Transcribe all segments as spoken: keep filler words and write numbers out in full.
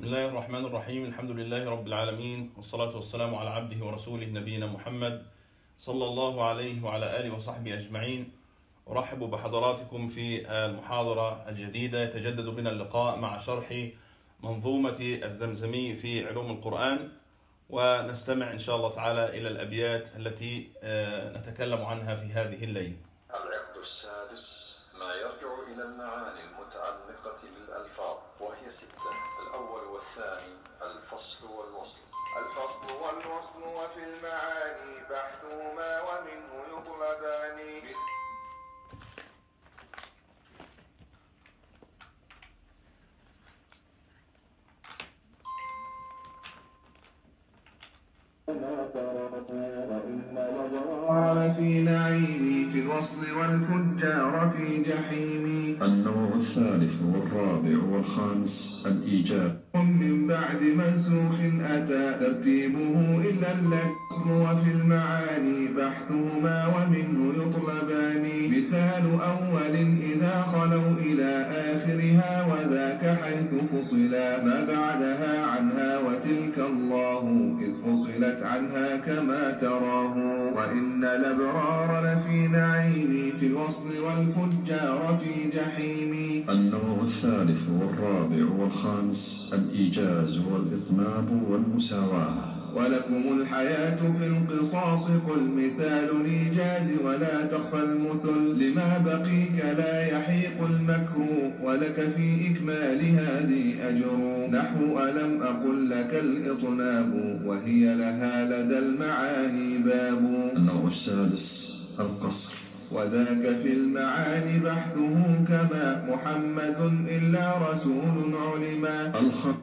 بسم الله الرحمن الرحيم. الحمد لله رب العالمين، والصلاة والسلام على عبده ورسوله نبينا محمد صلى الله عليه وعلى آله وصحبه أجمعين. أرحب بحضراتكم في المحاضرة الجديدة. يتجدد بنا اللقاء مع شرح منظومة الزمزمي في علوم القرآن، ونستمع إن شاء الله تعالى إلى الأبيات التي نتكلم عنها في هذه الليلة. العقد السادس ما يرجع إلى المعاني المتعلقة بالألفاظ، وهي ستة: الأول والثاني الفصل والوصل. الفصل والوصل وفي المعاني بحثهما ومنه يطلبان. في نعيمي في الوصل والفجار في جحيمي. النوع الثالث والرابع والخامس الإيجاب. من بعد منسوخ أتى ترتيبه إلا الفصل وفي المعاني بحثهما ومنه يطلبان. مثال أول إذا خلوا إلى آخرها، وذاك حيث فصلا ما بعدها عنها، وتلك الله إذ فصلت عنها كما تراه. وإن الأبرار لفي نعيم في الوصل والفجار في جحيم. النوع الثالث والرابع والخامس الإيجاز والإطناب والمساواة. ولكم الحياة في القصاص قل مثال الإيجاز، ولا تخفى المثل لما بقيك لا يحيق المكر، ولك في إكمال هذه أجر. نحو ألم أقل لك الإطناب، وهي لها لدى المعاني باب. النوع السادس القصر، وذاك في المعاني بحثه كما محمد إلا رسول علما. الخط.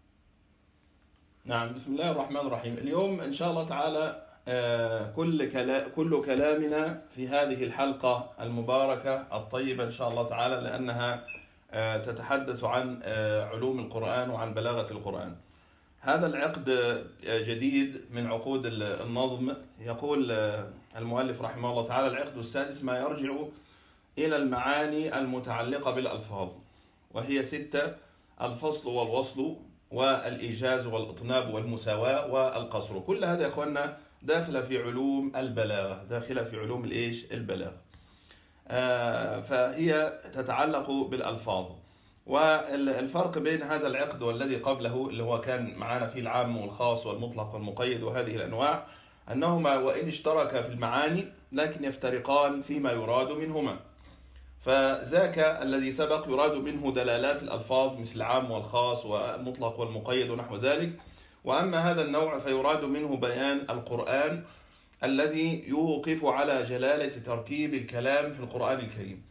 نعم، بسم الله الرحمن الرحيم. اليوم إن شاء الله تعالى كل كلا كل كلامنا في هذه الحلقة المباركة الطيبة إن شاء الله تعالى، لأنها تتحدث عن علوم القرآن وعن بلاغة القرآن. هذا العقد جديد من عقود النظم. يقول المؤلف رحمه الله تعالى: العقد السادس ما يرجع إلى المعاني المتعلقة بالألفاظ، وهي ستة: الفصل والوصل والإيجاز والإطناب والمساواة والقصر. كل هذا يا أخوانا داخلة في علوم البلاغة، داخلة في علوم الإيش البلاغة. آه فهي تتعلق بالألفاظ. والفرق بين هذا العقد والذي قبله اللي هو كان معانا فيه العام والخاص والمطلق والمقيد وهذه الأنواع، أنهما وإن اشتركا في المعاني لكن يفترقان فيما يراد منهما. فذاك الذي سبق يراد منه دلالات الألفاظ مثل العام والخاص والمطلق والمقيد ونحو ذلك، وأما هذا النوع فيراد منه بيان القرآن الذي يوقف على جلالة تركيب الكلام في القرآن الكريم،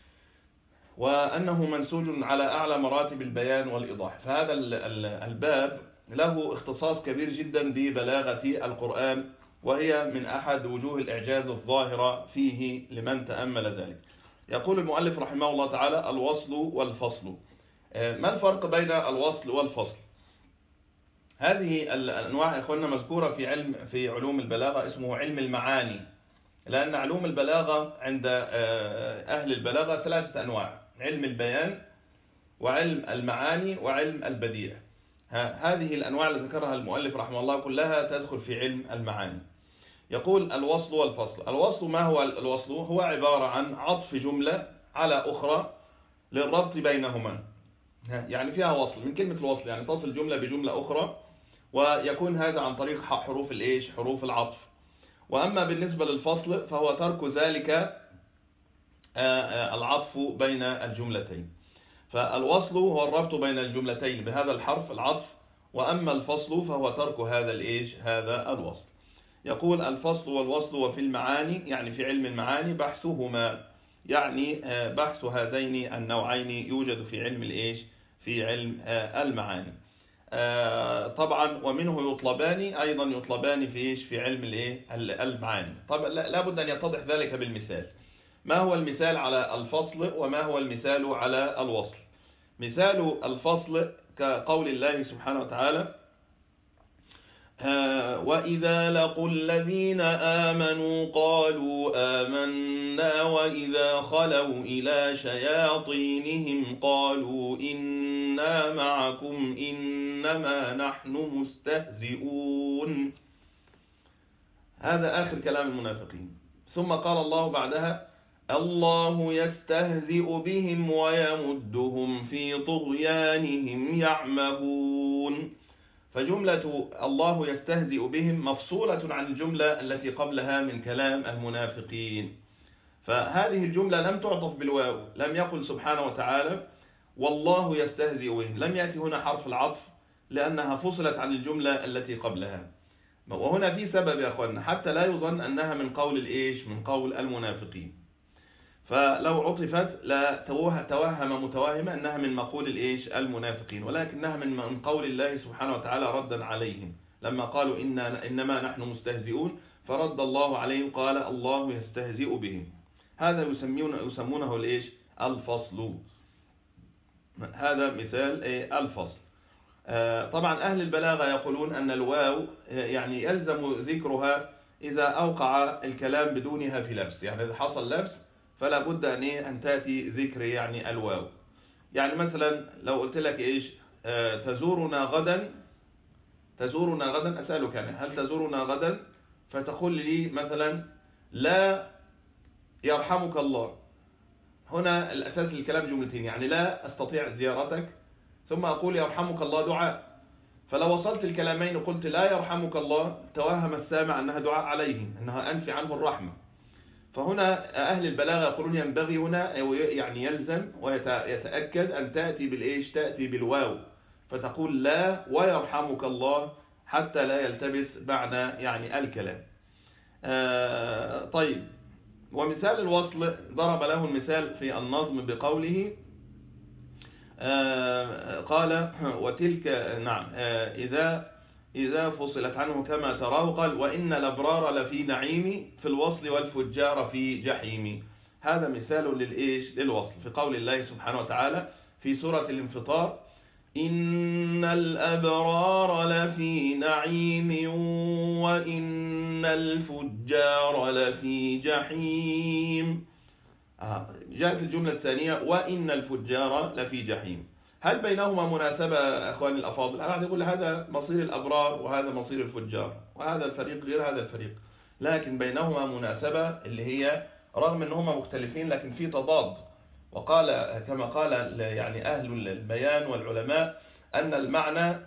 وأنه منسوج على أعلى مراتب البيان والإيضاح. فهذا الباب له اختصاص كبير جدا ببلاغة القرآن، وهي من أحد وجوه الإعجاز الظاهرة فيه لمن تأمل ذلك. يقول المؤلف رحمه الله تعالى: الوصل والفصل. ما الفرق بين الوصل والفصل؟ هذه الأنواع يا إخواننا مذكورة في علم في علوم البلاغة اسمه علم المعاني، لأن علوم البلاغة عند أهل البلاغة ثلاثة أنواع: علم البيان وعلم المعاني وعلم البديع. هذه الأنواع اللي ذكرها المؤلف رحمه الله كلها تدخل في علم المعاني. يقول الوصل والفصل. الوصل، ما هو الوصل؟ هو عبارة عن عطف جملة على أخرى للربط بينهما، يعني فيها وصل. من كلمة الوصل يعني تصل جملة بجملة أخرى، ويكون هذا عن طريق حروف الإيش حروف العطف. وأما بالنسبة للفصل فهو ترك ذلك العطف بين الجملتين. فالوصل هو الربط بين الجملتين بهذا الحرف العطف، وأما الفصل فهو ترك هذا الإيش هذا الوصل. يقول الفصل والوصل وفي المعاني، يعني في علم المعاني بحثهما، يعني بحث هذين النوعين يوجد في علم الإيش في علم المعاني. طبعا ومنه يطلبان، أيضا يطلبان في إيش في علم الإيه المعاني. طبعا لابد أن يتضح ذلك بالمثال. ما هو المثال على الفصل وما هو المثال على الوصل؟ مثال الفصل كقول الله سبحانه وتعالى: وإذا لقوا الذين آمنوا قالوا آمنا وإذا خلوا إلى شياطينهم قالوا إنا معكم إنما نحن مستهزئون. هذا آخر كلام المنافقين. ثم قال الله بعدها الله يستهزئ بهم ويمدهم في طغيانهم يعمهون. فجملة الله يستهزئ بهم مفصولة عن الجملة التي قبلها من كلام المنافقين. فهذه الجملة لم تعطف بالواو، لم يقل سبحانه وتعالى والله يستهزئ بهم، لم يأتي هنا حرف العطف لأنها فصلت عن الجملة التي قبلها. وهنا في سبب يا أخوانا حتى لا يظن أنها من قول الإيش من قول المنافقين. فلو عطفت لا توهم متوهم أنها من مقول الإيش المنافقين، ولكنها من قول الله سبحانه وتعالى ردا عليهم لما قالوا إننا إنما نحن مستهزئون، فرد الله عليهم قال الله يستهزئ بهم. هذا يسمونه يسمونه الإيش الفصل. هذا مثال الفصل. طبعا أهل البلاغة يقولون أن الواو يعني يلزم ذكرها إذا أوقع الكلام بدونها في لبس، يعني إذا حصل لبس فلا بد أن أن تأتي ذكر يعني الواو. يعني مثلا لو قلت لك إيش تزورنا غدا، تزورنا غدا أسألك يعني هل تزورنا غدا، فتقول لي مثلا لا يرحمك الله. هنا الأساس للكلام جملتين، يعني لا أستطيع زيارتك ثم أقول يرحمك الله دعاء. فلو وصلت الكلامين وقلت لا يرحمك الله توهم السامع أنها دعاء عليه، أنها أنفي عنه الرحمة. فهنا أهل البلاغة يقولون ينبغي هنا يعني يلزم ويتأكد أن تأتي بالإيش تأتي بالواو، فتقول لا ويرحمك الله حتى لا يلتبس معنى يعني الكلام. آه طيب، ومثال الوصل ضرب له المثال في النظم بقوله آه قال وتلك نعم آه إذا إذا فصلت عنه كما تراه قال وإن الأبرار لفي نعيم في الوصل والفجار في جحيم. هذا مثال للإيش للوصل في قول الله سبحانه وتعالى في سورة الانفطار إن الأبرار لفي نعيم وإن الفجار لفي جحيم. آه جاءت الجملة الثانية وإن الفجار لفي جحيم. هل بينهما مناسبة أخواني الأفاضل؟ أنا يقول هذا مصير الأبرار وهذا مصير الفجار، وهذا الفريق غير هذا الفريق، لكن بينهما مناسبة اللي هي رغم أنهما مختلفين لكن في تضاد. وقال كما قال يعني أهل البيان والعلماء أن المعنى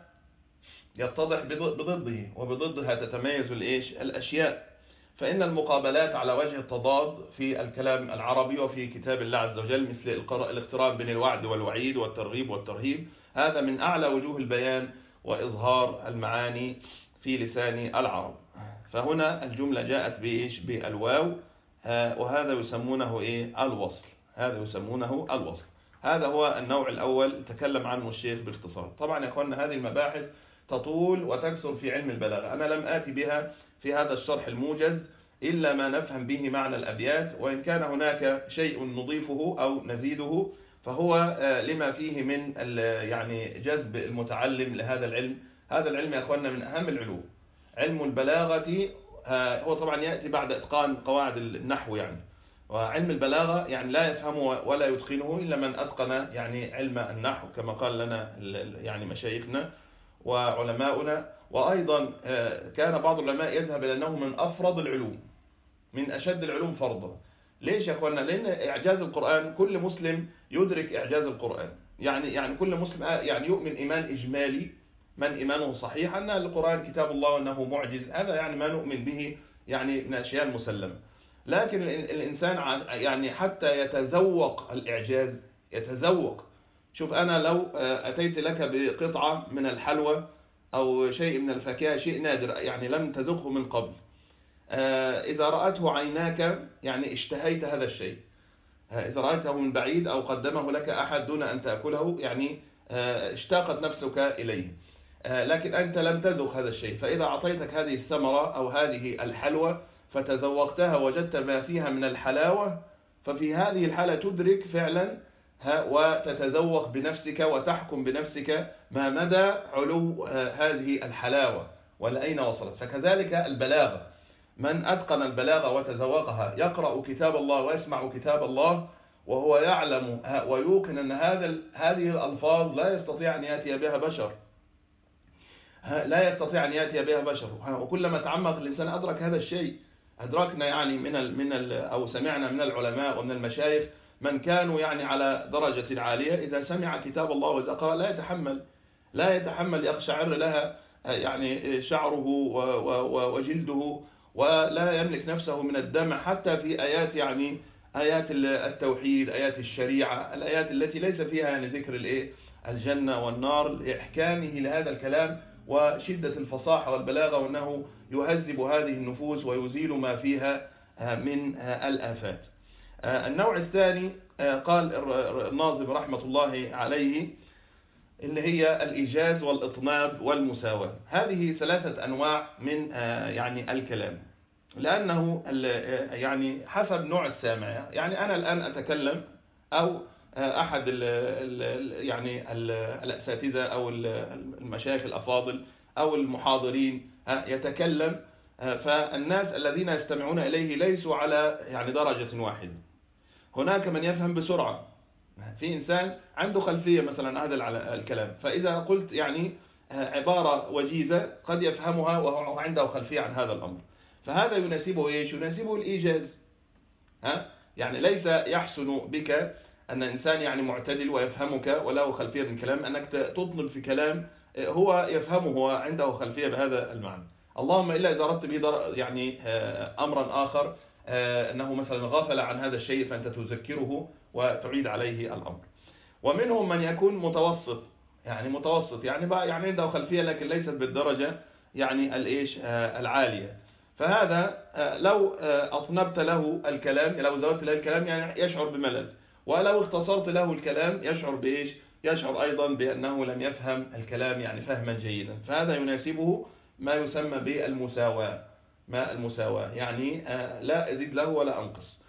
يتضح بضده وبضدها تتميز الإيش الأشياء. فإن المقابلات على وجه التضاد في الكلام العربي وفي كتاب الله عز وجل مثل الاقتران بين الوعد والوعيد والترغيب والترهيب، هذا من أعلى وجوه البيان وإظهار المعاني في لسان العرب. فهنا الجملة جاءت بإيش بالواو، وهذا يسمونه إيه الوصل. هذا يسمونه الوصل. هذا هو النوع الأول تكلم عنه الشيخ باختصار. طبعا يا أخوانا هذه المباحث تطول وتكثر في علم البلاغة، أنا لم آتي بها في هذا الشرح الموجز إلا ما نفهم به معنى الأبيات، وإن كان هناك شيء نضيفه أو نزيده فهو لما فيه من يعني جذب المتعلم لهذا العلم. هذا العلم يا أخوانا من أهم العلوم. علم البلاغة هو طبعا يأتي بعد إتقان قواعد النحو يعني، وعلم البلاغة يعني لا يفهمه ولا يتقنه إلا من أتقن يعني علم النحو كما قال لنا يعني مشايخنا وعلماؤنا. وأيضا كان بعض العلماء يذهب إلى أنه من أفرض العلوم، من أشد العلوم فرضا. ليش يا أخوانا؟ لأن إعجاز القرآن كل مسلم يدرك إعجاز القرآن، يعني يعني كل مسلم يعني يؤمن إيمان إجمالي من إيمانه صحيح أن القرآن كتاب الله وأنه معجز، هذا يعني ما نؤمن به يعني من الأشياء المسلمة. لكن الإنسان يعني حتى يتذوق الإعجاز يتذوق. شوف أنا لو أتيت لك بقطعة من الحلوى أو شيء من الفاكهة شيء نادر يعني لم تذقه من قبل، إذا رأته عيناك يعني اشتهيت هذا الشيء، إذا رأيته من بعيد أو قدمه لك أحد دون أن تأكله يعني اشتاقت نفسك إليه، لكن أنت لم تذق هذا الشيء. فإذا أعطيتك هذه الثمرة أو هذه الحلوى فتذوقتها وجدت ما فيها من الحلاوة، ففي هذه الحالة تدرك فعلا وتتذوق بنفسك وتحكم بنفسك ما مدى علو هذه الحلاوة ولا أين وصلت. فكذلك البلاغة، من أتقن البلاغة وتذوقها يقرأ كتاب الله ويسمع كتاب الله وهو يعلم ويوقن أن هذا هذه الألفاظ لا يستطيع أن يأتي بها بشر، لا يستطيع أن يأتي بها بشر. وكلما تعمق الإنسان أدرك هذا الشيء. أدركنا يعني من ال من ال أو سمعنا من العلماء ومن المشايخ من كانوا يعني على درجة عالية إذا سمع كتاب الله وإذا قرأ لا يتحمل لا يتحمل يقشعر لها يعني شعره وجلده، ولا يملك نفسه من الدمع حتى في آيات يعني آيات التوحيد، آيات الشريعة، الآيات التي ليس فيها يعني ذكر الإيه الجنة والنار، لإحكامه لهذا الكلام وشدة الفصاحة والبلاغة، وأنه يهذب هذه النفوس ويزيل ما فيها من الآفات. النوع الثاني قال الناظم رحمة الله عليه اللي هي الإيجاز والإطناب والمساواة. هذه ثلاثة أنواع من يعني الكلام، لأنه يعني حسب نوع السامع. يعني أنا الآن أتكلم أو أحد ال ال يعني ال الأساتذة أو المشايخ الأفاضل أو المحاضرين يتكلم، فالناس الذين يستمعون إليه ليسوا على يعني درجة واحدة. هناك من يفهم بسرعة، في إنسان عنده خلفية مثلا هذا الكلام، فإذا قلت يعني عبارة وجيزة قد يفهمها وهو عنده خلفية عن هذا الأمر، فهذا يناسبه إيش؟ يناسبه الإيجاز. ها؟ يعني ليس يحسن بك أن إنسان يعني معتدل ويفهمك وله خلفية من كلام أنك تطنب في كلام هو يفهمه وعنده خلفية بهذا المعنى. اللهم إلا إذا أردت به يعني أمرا آخر، أنه مثلا غفل عن هذا الشيء فأنت تذكره وتعيد عليه الأمر. ومنهم من يكون متوسط، يعني متوسط يعني بقى يعني عنده خلفية لكن ليست بالدرجة يعني الإيش العالية، فهذا لو أطنبت له الكلام، لو زودت له الكلام يعني يشعر بملل، ولو اختصرت له الكلام يشعر بإيش؟ يشعر أيضا بأنه لم يفهم الكلام يعني فهما جيدا. فهذا يناسبه ما يسمى بالمساواة، ما المساواة يعني لا أزيد له ولا أنقص.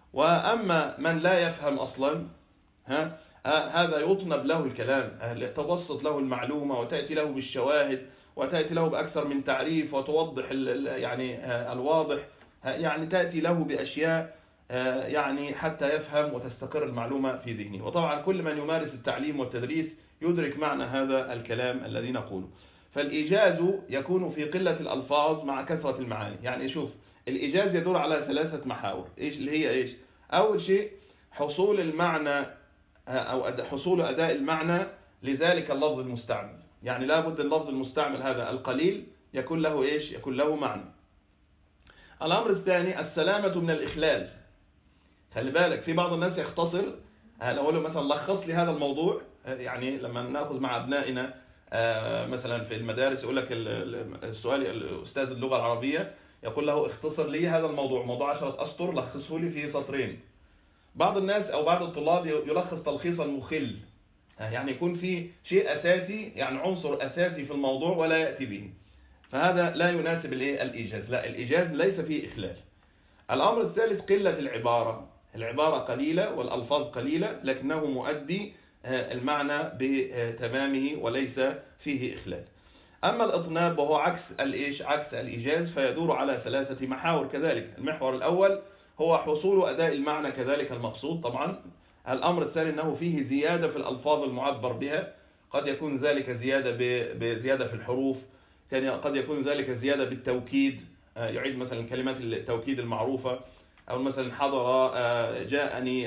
وأما من لا يفهم أصلا، ها هذا يطنب له الكلام، تبسط له المعلومة وتأتي له بالشواهد وتأتي له بأكثر من تعريف وتوضح يعني الواضح، يعني تأتي له بأشياء يعني حتى يفهم وتستقر المعلومة في ذهنه. وطبعا كل من يمارس التعليم والتدريس يدرك معنى هذا الكلام الذي نقوله. فالإيجاز يكون في قلة الألفاظ مع كثرة المعاني. يعني شوف، الإيجاز يدور على ثلاثة محاور، إيش اللي هي إيش؟ أول شيء حصول المعنى أو حصول أداء المعنى لذلك اللفظ المستعمل. يعني لابد اللفظ المستعمل هذا القليل يكون له إيش؟ يكون له معنى. الأمر الثاني السلامة من الإخلال. خلي بالك في بعض الناس يختصر، لو أقول له مثلا لخص لي هذا الموضوع، يعني لما نأخذ مع أبنائنا مثلا في المدارس يقول لك السؤال الأستاذ اللغة العربية يقول له اختصر لي هذا الموضوع، موضوع عشرة أسطر لخصه لي في سطرين. بعض الناس أو بعض الطلاب يلخص تلخيصا مخل، يعني يكون في شيء أساسي يعني عنصر أساسي في الموضوع ولا يأتي به، فهذا لا يناسب الإيجاز. لا، الإيجاز ليس فيه إخلال. الأمر الثالث قلة العبارة، العبارة قليلة والألفاظ قليلة لكنه مؤدي المعنى بتمامه وليس فيه إخلال. أما الإطناب وهو عكس الإيش؟ عكس الإيجاز، فيدور على ثلاثة محاور كذلك. المحور الأول هو حصول أداء المعنى كذلك المقصود طبعا. الأمر الثاني أنه فيه زيادة في الألفاظ المعبر بها، قد يكون ذلك زيادة بزيادة في الحروف، قد يكون ذلك زيادة بالتوكيد، يعيد مثلا كلمات التوكيد المعروفة، أو مثلا حضر جاءني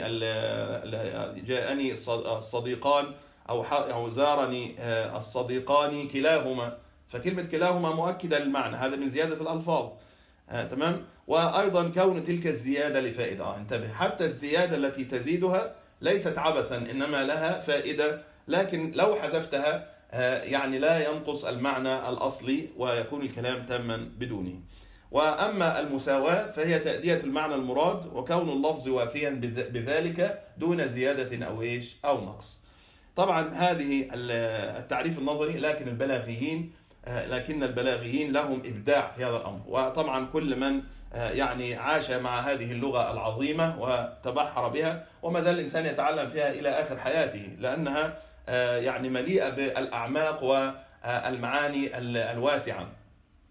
جاءني الصديقان أو زارني الصديقان كلاهما، فكلمة كلاهما مؤكدة للمعنى، هذا من زيادة الألفاظ. تمام. وأيضا كون تلك الزيادة لفائدة، آه انتبه، حتى الزيادة التي تزيدها ليست عبثا إنما لها فائدة، لكن لو حذفتها يعني لا ينقص المعنى الأصلي ويكون الكلام تاما بدونه. وأما المساواة فهي تأدية المعنى المراد وكون اللفظ وافيا بذلك دون زيادة أو إيش أو نقص. طبعا هذه التعريف النظري، لكن البلاغيين لكن البلاغيين لهم إبداع في هذا الأمر. وطبعا كل من يعني عاش مع هذه اللغة العظيمة وتبحر بها وما زال الإنسان يتعلم فيها إلى آخر حياته، لأنها يعني مليئة بالأعماق والمعاني الواسعة.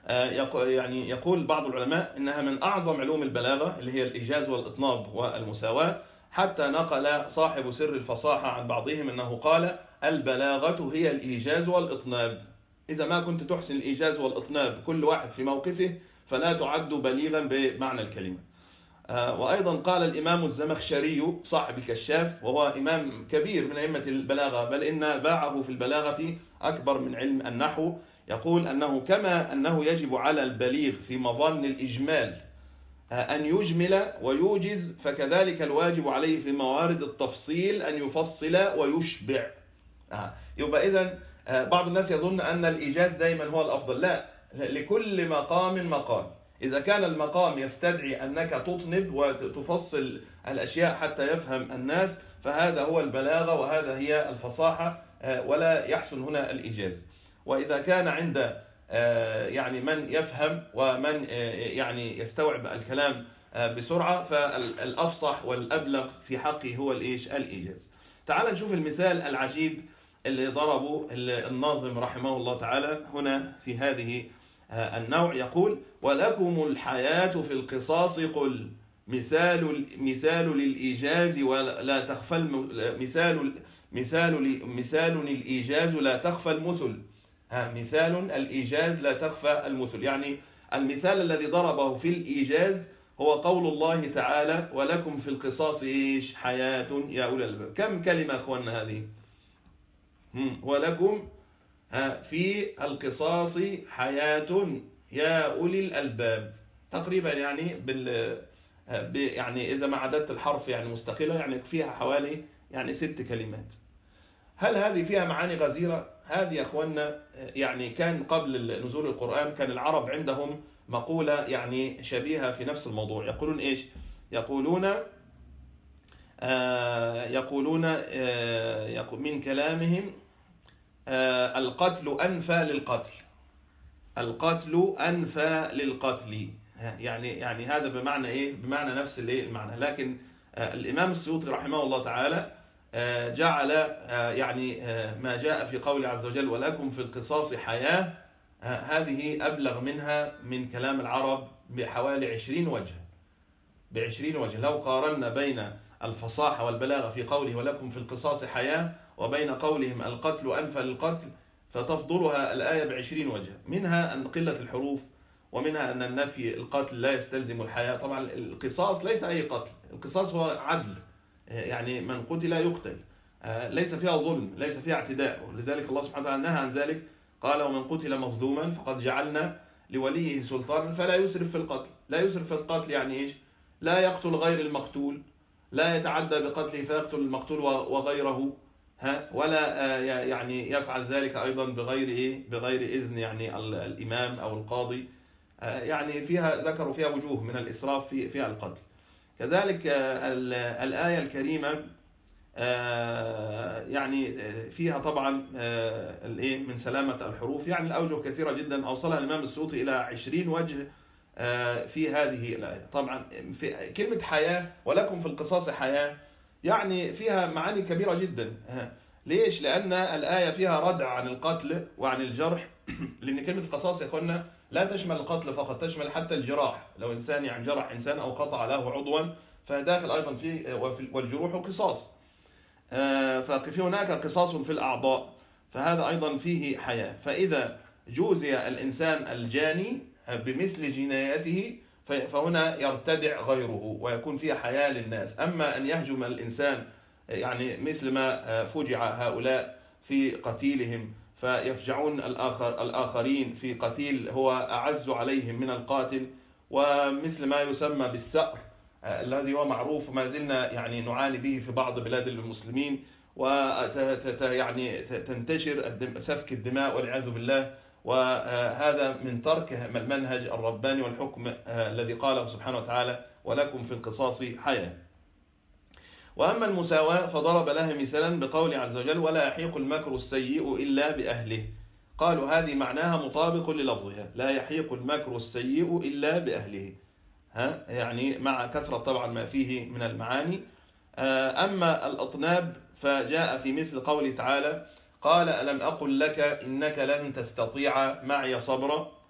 يعني يقول بعض العلماء إنها من أعظم علوم البلاغة اللي هي الإيجاز والإطناب والمساواة، حتى نقل صاحب سر الفصاحة عن بعضهم أنه قال: البلاغة هي الإيجاز والإطناب. إذا ما كنت تحسن الإيجاز والإطناب كل واحد في موقفه فلا تعد بليغا بمعنى الكلمة. وأيضا قال الإمام الزمخشري صاحب الكشاف، وهو إمام كبير من أئمة البلاغة، بل إن باعه في البلاغة أكبر من علم النحو، يقول أنه كما أنه يجب على البليغ في مظن الإجمال أن يجمل ويوجز، فكذلك الواجب عليه في موارد التفصيل أن يفصل ويشبع. يبقى إذن بعض الناس يظن أن الإيجاز دائما هو الأفضل. لا، لكل مقام مقام. إذا كان المقام يستدعي أنك تطنب وتفصل الأشياء حتى يفهم الناس فهذا هو البلاغة وهذا هي الفصاحة، ولا يحسن هنا الإيجاز. وإذا كان عند يعني من يفهم ومن يعني يستوعب الكلام بسرعة فالأفصح والأبلغ في حقه هو الإيش؟ الإيجاز. تعال نشوف المثال العجيب اللي ضربه الناظم رحمه الله تعالى هنا في هذه النوع. يقول: ولكم الحياة في القصاص قل مثال مثال للإيجاز ولا تخفى مثال مثال مثال الإيجاز لا تخفى المثل. مثال الإيجاز لا تخفى المثل، يعني المثال الذي ضربه في الإيجاز هو قول الله تعالى: ولكم في القصاص إيش؟ حياة يا أولي الألباب. كم كلمة أخواننا هذه؟ ولكم في القصاص حياة يا أولي الألباب. تقريبا يعني بال يعني إذا ما عددت الحرف يعني مستقلة يعني فيها حوالي يعني ست كلمات. هل هذه فيها معاني غزيرة؟ هذه يا أخوانا يعني كان قبل نزول القرآن كان العرب عندهم مقولة يعني شبيهة في نفس الموضوع. يقولون إيش؟ يقولون آه يقولون آه من كلامهم آه القتل أنفى للقتل. القتل أنفى للقتل، يعني يعني هذا بمعنى إيه؟ بمعنى نفس الإيه المعنى. لكن آه الإمام السيوطي رحمه الله تعالى جعل يعني ما جاء في قول عز وجل: ولكم في القصاص حياة، هذه أبلغ منها من كلام العرب بحوالي عشرين وجه بعشرين وجه. لو قارنا بين الفصاحة والبلاغة في قوله ولكم في القصاص حياة وبين قولهم القتل أنفى للقتل فتفضلها الآية بعشرين وجه. منها أن قلة الحروف، ومنها أن النفي القتل لا يستلزم الحياة. طبعا القصاص ليس أي قتل، القصاص هو عدل، يعني من قتل يقتل، ليس فيها ظلم، ليس فيها اعتداء. ولذلك الله سبحانه وتعالى نهى عن ذلك، قال: ومن قتل مظلوما فقد جعلنا لوليه سلطانا فلا يسرف في القتل. لا يسرف في القتل يعني إيش؟ لا يقتل غير المقتول، لا يتعدى بقتله فيقتل المقتول وغيره، ها ولا يعني يفعل ذلك أيضا بغير إيه؟ بغير إذن يعني الإمام أو القاضي. يعني فيها ذكروا فيها وجوه من الإسراف في فيها القتل. كذلك الآية الكريمة يعني فيها طبعا من سلامة الحروف، يعني الأوجه كثيرة جدا أوصلها الإمام السيوطي إلى عشرين وجه في هذه الآية. طبعا في كلمة حياة، ولكم في القصاص حياة، يعني فيها معاني كبيرة جدا. ليش؟ لأن الآية فيها ردع عن القتل وعن الجرح، لأن كلمة القصاص يا أخوانا لا تشمل القتل فقط، تشمل حتى الجراح. لو إنسان يعني جرح إنسان أو قطع له عضوا فداخل أيضا فيه، والجروح قصاص، ففي هناك قصاص في الأعضاء، فهذا أيضا فيه حياة. فإذا جوزي الإنسان الجاني بمثل جنايته فهنا يرتدع غيره ويكون فيها حياة للناس. أما أن يهجم الإنسان يعني مثل ما فجع هؤلاء في قتيلهم فيفجعون الآخر الآخرين في قتيل هو أعز عليهم من القاتل، ومثل ما يسمى بالسأر الذي هو معروف وما زلنا يعني نعاني به في بعض بلاد المسلمين، ويعني تنتشر سفك الدماء والعياذ بالله. وهذا من ترك المنهج الرباني والحكم الذي قاله سبحانه وتعالى: ولكم في القصاص حياة. وأما المساواة فضرب لها مثالا بقول عز وجل: ولا يحيق المكر السيء إلا بأهله. قالوا هذه معناها مطابق للفظها: لا يحيق المكر السيء إلا بأهله، ها يعني مع كثرة طبعا ما فيه من المعاني. أما الأطناب فجاء في مثل قوله تعالى: قال ألم أقل لك إنك لن تستطيع معي صبرا.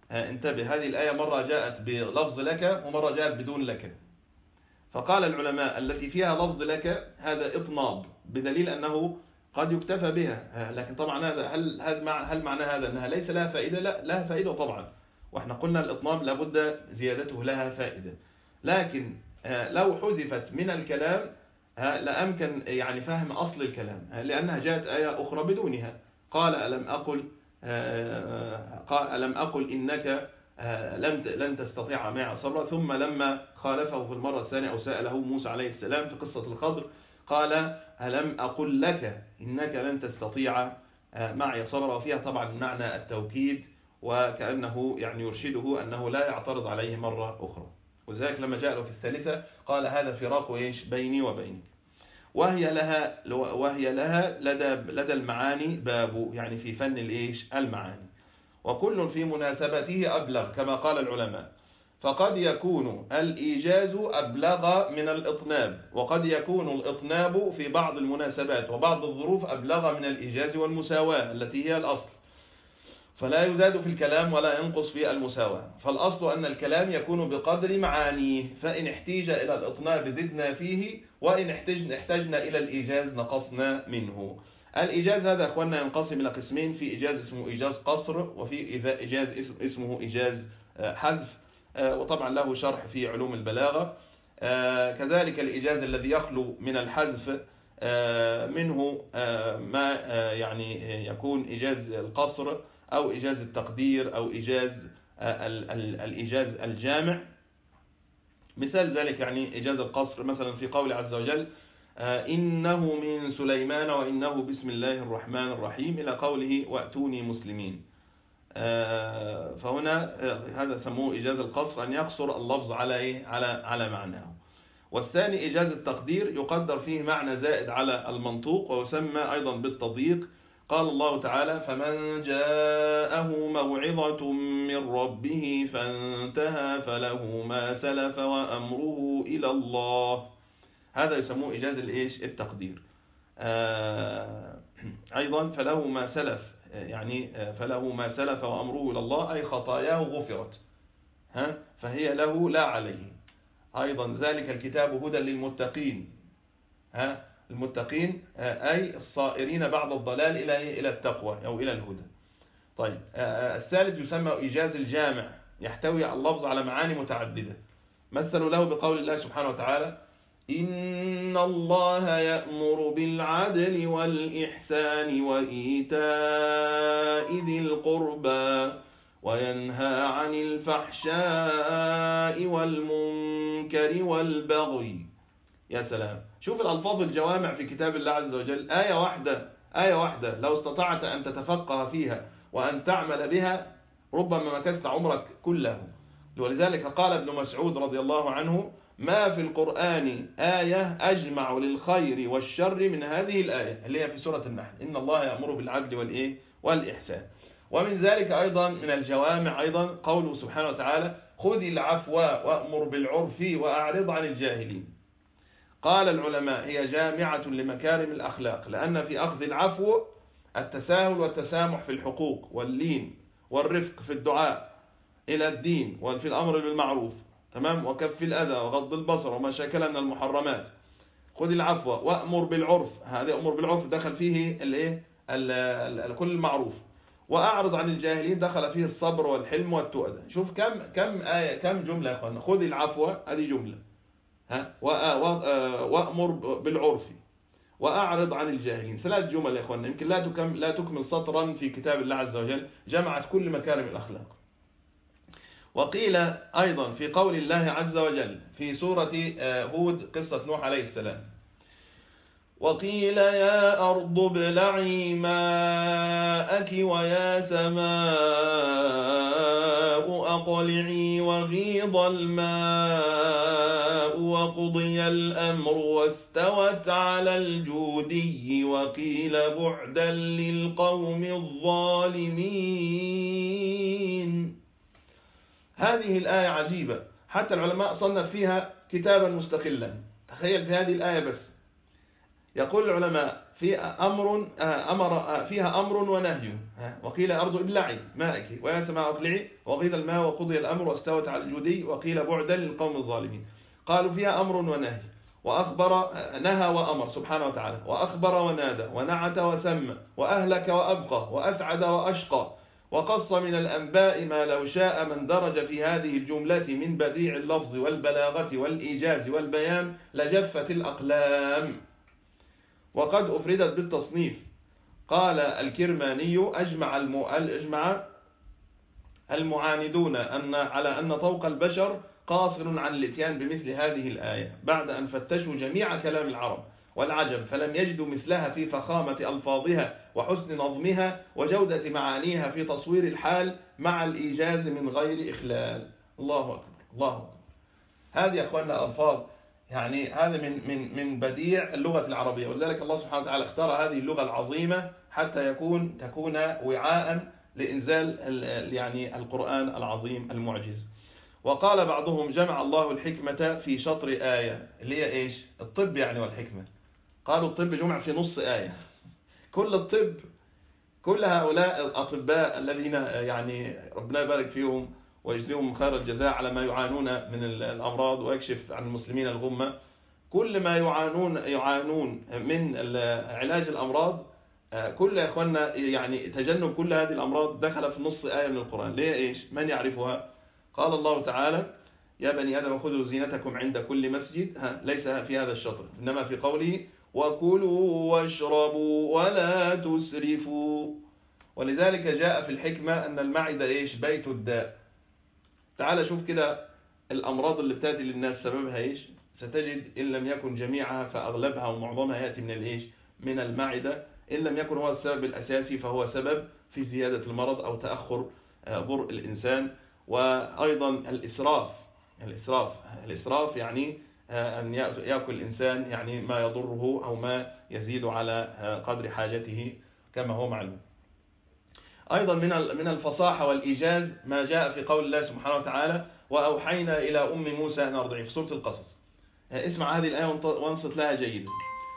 انتبه، هذه الآية مرة جاءت بلفظ لك ومرة جاءت بدون لك. فقال العلماء التي فيها لفظ لك هذا إطناب، بدليل أنه قد يكتفى بها، لكن طبعا هذا هل هل هل معنى هذا أنها ليس لها فائدة؟ لا، لها فائدة طبعا، واحنا قلنا الإطناب لابد زيادته لها فائدة، لكن لو حذفت من الكلام لأمكن يعني فهم أصل الكلام، لأنها جاءت آية أخرى بدونها. قال ألم أقل قال ألم أقل إنك لن لن تستطيع معي صبرا، ثم لما خالفه في المرة الثانية أو سأله موسى عليه السلام في قصة الخضر قال ألم أقل لك إنك لن تستطيع معي صبرا، وفيها طبعا معنى التوكيد، وكأنه يعني يرشده أنه لا يعترض عليه مرة أخرى. وذلك لما جاء له في الثالثة قال هذا فراق إيش بيني وبينك. وهي لها وهي لها لدى لدى المعاني باب، يعني في فن الإيش المعاني، وكل في مناسبته أبلغ كما قال العلماء. فقد يكون الإيجاز أبلغ من الإطناب، وقد يكون الإطناب في بعض المناسبات وبعض الظروف أبلغ من الإيجاز والمساواة التي هي الأصل، فلا يزاد في الكلام ولا ينقص في المساواة. فالأصل أن الكلام يكون بقدر معانيه، فإن احتيج إلى الإطناب زدنا فيه، وإن احتجنا إلى الإيجاز نقصنا منه. الإيجاز هذا أخواننا ينقسم إلى قسمين، في إيجاز اسمه إيجاز قصر، وفي إيجاز اسمه إيجاز حذف، وطبعا له شرح في علوم البلاغة. كذلك الإيجاز الذي يخلو من الحذف منه ما يعني يكون إيجاز القصر أو إيجاز التقدير أو إيجاز الإيجاز الجامع. مثال ذلك يعني إيجاز القصر مثلا في قول عز وجل إنه من سليمان وإنه بسم الله الرحمن الرحيم إلى قوله وأتوني مسلمين. فهنا هذا سموه إيجاز القصر، أن يقصر اللفظ على إيه؟ على على معناه. والثاني إيجاز التقدير، يقدر فيه معنى زائد على المنطوق، ويسمى أيضا بالتضييق. قال الله تعالى فمن جاءه موعظة من ربه فانتهى فله ما سلف وأمره إلى الله. هذا يسموه إيجاز الإيش التقدير. آه أيضا فله ما سلف، يعني فله ما سلف وأمره إلى الله، أي خطاياه غفرت، ها فهي له لا عليه. أيضا ذلك الكتاب هدى للمتقين، ها المتقين أي الصائرين بعد الضلال إلى إلى التقوى أو إلى الهدى. طيب الثالث يسمى إيجاز الجامع، يحتوي اللفظ على معاني متعددة. مثلوا له بقول الله سبحانه وتعالى إن الله يأمر بالعدل والإحسان وإيتاء ذي القربى وينهى عن الفحشاء والمنكر والبغي. يا سلام، شوف الألفاظ الجوامع في كتاب الله عز وجل. آية واحدة آية واحدة لو استطعت أن تتفقه فيها وأن تعمل بها ربما مكثت عمرك كله. ولذلك قال ابن مسعود رضي الله عنه ما في القرآن آية أجمع للخير والشر من هذه الآية اللي هي في سورة النحل، إن الله يأمر بالعدل والإيه والإحسان. ومن ذلك أيضا من الجوامع أيضا قوله سبحانه وتعالى خذ العفو وأمر بالعرف وأعرض عن الجاهلين. قال العلماء هي جامعة لمكارم الأخلاق، لأن في أخذ العفو التساهل والتسامح في الحقوق واللين والرفق في الدعاء إلى الدين وفي الأمر بالمعروف، تمام، وكف الأذى وغض البصر وما شاكل من المحرمات. خذ العفو وأمر بالعرف، هذا أمر بالعرف دخل فيه الايه كل المعروف، وأعرض عن الجاهلين دخل فيه الصبر والحلم والتؤدة. شوف كم كم آية كم جملة يا أخوانا. خذ العفو هذه جملة، ها وأمر بالعرف وأعرض عن الجاهلين، ثلاث جمل يا أخوانا، يمكن لا تكمل لا تكمل سطرا في كتاب الله عز وجل، جمعت كل مكارم الأخلاق. وقيل أيضا في قول الله عز وجل في سورة هود قصة نوح عليه السلام وقيل يا أرض ابلعي ماءك ويا سماء أقلعي وغيض الماء وقضي الأمر واستوت على الجودي وقيل بعدا للقوم الظالمين. هذه الآية عجيبة، حتى العلماء صنف فيها كتابا مستقلا. تخيل في هذه الآية بس، يقول العلماء في أمر أمر فيها أمر ونهي، وقيل أرض ابلعي ماءك ويا سماء اقلعي وغيض الماء وقضي الأمر واستوت على الجودي وقيل بعدا للقوم الظالمين. قالوا فيها أمر ونهي، وأخبر نهى وأمر سبحانه وتعالى، وأخبر ونادى ونعت وسمى وأهلك وأبقى وأسعد وأشقى، وقص من الأنباء ما لو شاء من درج في هذه الجملة من بديع اللفظ والبلاغة والإيجاز والبيان لجفت الأقلام. وقد أفردت بالتصنيف. قال الكرماني أجمع أجمع المعاندون أن على أن طوق البشر قاصر عن الاتيان بمثل هذه الآية بعد أن فتشوا جميع كلام العرب والعجم فلم يجدوا مثلها في فخامة ألفاظها وحسن نظمها وجودة معانيها في تصوير الحال مع الإيجاز من غير إخلال. الله أكبر الله أكبر. هذه يا أخواننا ألفاظ، يعني هذا من من من بديع اللغة العربية، ولذلك الله سبحانه وتعالى اختار هذه اللغة العظيمة حتى يكون تكون وعاء لإنزال يعني القرآن العظيم المعجز. وقال بعضهم جمع الله الحكمة في شطر آية، اللي هي إيش؟ الطب يعني والحكمة. قالوا الطب جمع في نص آية. كل الطب، كل هؤلاء الأطباء الذين يعني ربنا يبارك فيهم ويجزيهم خير الجزاء على ما يعانون من الأمراض ويكشف عن المسلمين الغمة، كل ما يعانون يعانون من علاج الأمراض، كل يا أخوانا يعني تجنب كل هذه الأمراض دخل في نص آية من القرآن. ليه إيش؟ من يعرفها؟ قال الله تعالى يا بني آدم خذوا زينتكم عند كل مسجد، ها ليس في هذا الشطر، إنما في قوله وكلوا واشربوا ولا تسرفوا. ولذلك جاء في الحكمة أن المعدة إيش؟ بيت الداء. تعال شوف كده الأمراض اللي بتأتي للناس سببها إيش؟ ستجد إن لم يكن جميعها فأغلبها ومعظمها يأتي من الإيش؟ من المعدة. إن لم يكن هو السبب الأساسي فهو سبب في زيادة المرض أو تأخر برء الإنسان. وأيضا الإسراف، الإسراف الإسراف يعني أن يأكل الإنسان يعني ما يضره أو ما يزيد على قدر حاجته كما هو معلوم. أيضا من من الفصاحة والإيجاز ما جاء في قول الله سبحانه وتعالى وأوحينا إلى أم موسى أن أرضعيه في سورة القصص. اسمع هذه الآية وانصت لها جيدا.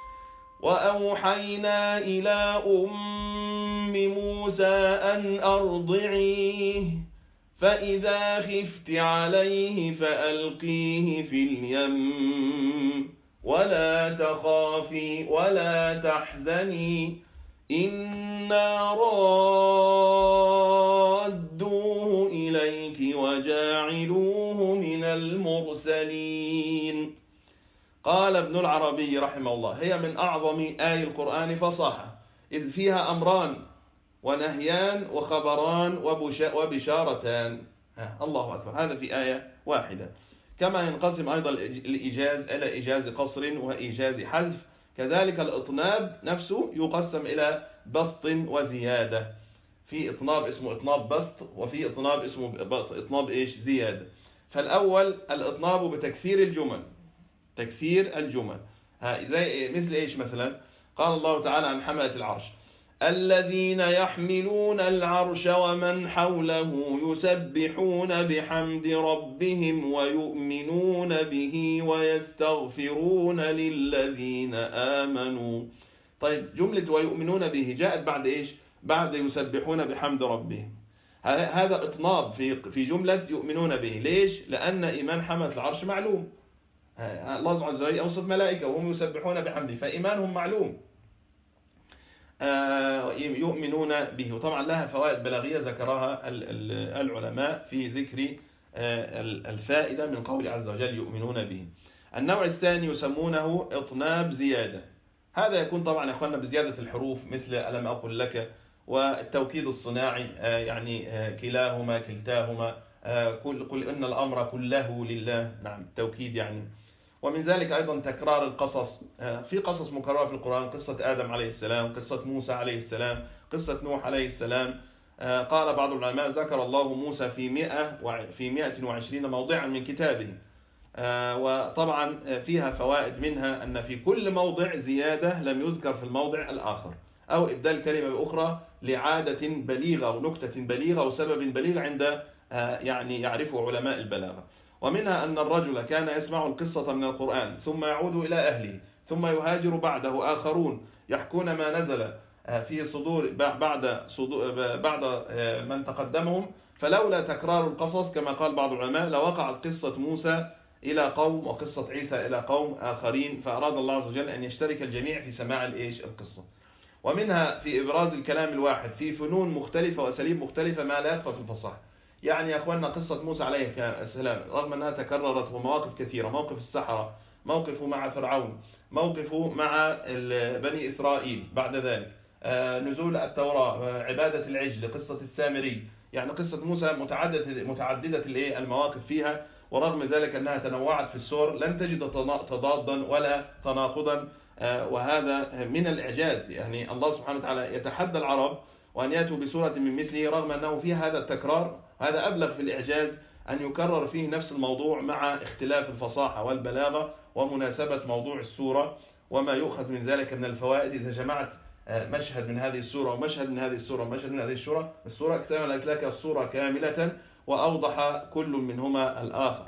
وأوحينا إلى أم موسى أن أرضعيه فإذا خفت عليه فألقيه في اليم ولا تخافي ولا تحزني إنا رادوه إليك وجاعلوه من المرسلين. قال ابن العربي رحمه الله هي من أعظم آي القرآن فصاحة، إذ فيها أمران ونهيان وخبران وبشارتان. الله أكبر، هذا في آية واحدة. كما ينقسم أيضا الإيجاز إلى إيجاز قصر وإيجاز حذف، كذلك الإطناب نفسه يقسم إلى بسط وزيادة. في إطناب اسمه إطناب بسط، وفي إطناب اسمه إطناب إيش؟ زيادة. فالأول الإطناب بتكثير الجمل، تكثير الجمل. زي مثل إيش مثلا؟ قال الله تعالى عن حملة العرش الذين يحملون العرش ومن حوله يسبحون بحمد ربهم ويؤمنون به ويستغفرون للذين آمنوا. طيب جملة ويؤمنون به جاءت بعد إيش؟ بعد يسبحون بحمد ربهم. هذا إطناب في في جملة يؤمنون به. ليش؟ لأن إيمان حملة العرش معلوم. الله عز وجل أوصف ملائكة وهم يسبحون بحمده، فإيمانهم معلوم. يؤمنون به، وطبعا لها فوائد بلاغية ذكرها العلماء في ذكر الفائدة من قول عز وجل يؤمنون به. النوع الثاني يسمونه إطناب زيادة. هذا يكون طبعا يا أخوانا بزيادة الحروف مثل ألم أقل لك، والتوكيد الصناعي يعني كلاهما كلتاهما، قل قل إن الأمر كله لله، نعم التوكيد يعني. ومن ذلك أيضا تكرار القصص، في قصص مكررة في القرآن، قصة آدم عليه السلام، قصة موسى عليه السلام، قصة نوح عليه السلام. قال بعض العلماء ذكر الله موسى في مئة في مئة وعشرين موضعا من كتابه، وطبعا فيها فوائد، منها أن في كل موضع زيادة لم يذكر في الموضع الآخر، أو إبدال كلمة بأخرى لعادة بليغة ونكتة بليغة وسبب بليغ عند يعني يعرفه علماء البلاغة. ومنها أن الرجل كان يسمع القصة من القرآن ثم يعود إلى أهله ثم يهاجر بعده آخرون يحكون ما نزل في صدور بعد صدور بعد من تقدمهم، فلولا تكرار القصص كما قال بعض العلماء لوقعت قصة موسى إلى قوم وقصة عيسى إلى قوم آخرين، فأراد الله عز وجل أن يشترك الجميع في سماع الإيش القصة. ومنها في إبراز الكلام الواحد في فنون مختلفة وأساليب مختلفة ما لا يخفى في الفصاحة. يعني يا أخواننا قصة موسى عليه السلام رغم أنها تكررت ومواقف كثيرة، موقف السحرة، موقفه مع فرعون، موقفه مع بني إسرائيل بعد ذلك، نزول التوراة، عبادة العجل، قصة السامري، يعني قصة موسى متعددة متعددة المواقف فيها، ورغم ذلك أنها تنوعت في السور لن تجد تضادا ولا تناقضا، وهذا من الإعجاز. يعني الله سبحانه وتعالى يتحدى العرب وأن يأتوا بسورة من مثله رغم أنه فيه هذا التكرار. هذا أبلغ في الإعجاز أن يكرر فيه نفس الموضوع مع اختلاف الفصاحة والبلاغة ومناسبة موضوع السورة وما يؤخذ من ذلك من الفوائد. إذا جمعت مشهد من هذه السورة ومشهد من هذه السورة ومشهد من هذه السورة السورة اكتملت لك السورة كاملة وأوضح كل منهما الآخر.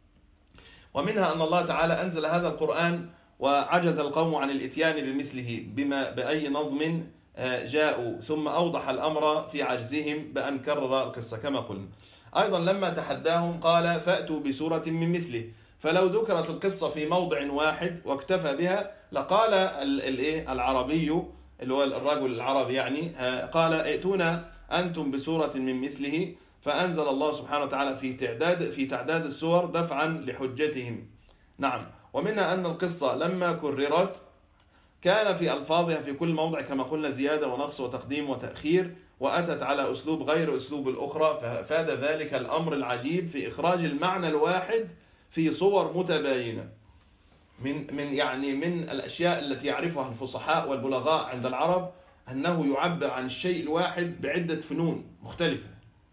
ومنها أن الله تعالى أنزل هذا القرآن وعجز القوم عن الإتيان بمثله بما بأي نظم جاءوا، ثم أوضح الأمر في عجزهم بأن كرر القصة كما قلنا. أيضا لما تحداهم قال فأتوا بسورة من مثله، فلو ذكرت القصة في موضع واحد واكتفى بها لقال العربي اللي هو الرجل العربي يعني قال ائتونا أنتم بسورة من مثله، فأنزل الله سبحانه وتعالى في تعداد في تعداد السور دفعا لحجتهم. نعم. ومنها أن القصة لما كررت كان في ألفاظها في كل موضع كما قلنا زيادة ونقص وتقديم وتأخير، وأتت على أسلوب غير أسلوب الأخرى، ففاد ذلك الأمر العجيب في إخراج المعنى الواحد في صور متباينة. من من يعني من الأشياء التي يعرفها الفصحاء والبلغاء عند العرب أنه يعبر عن الشيء الواحد بعدة فنون مختلفة،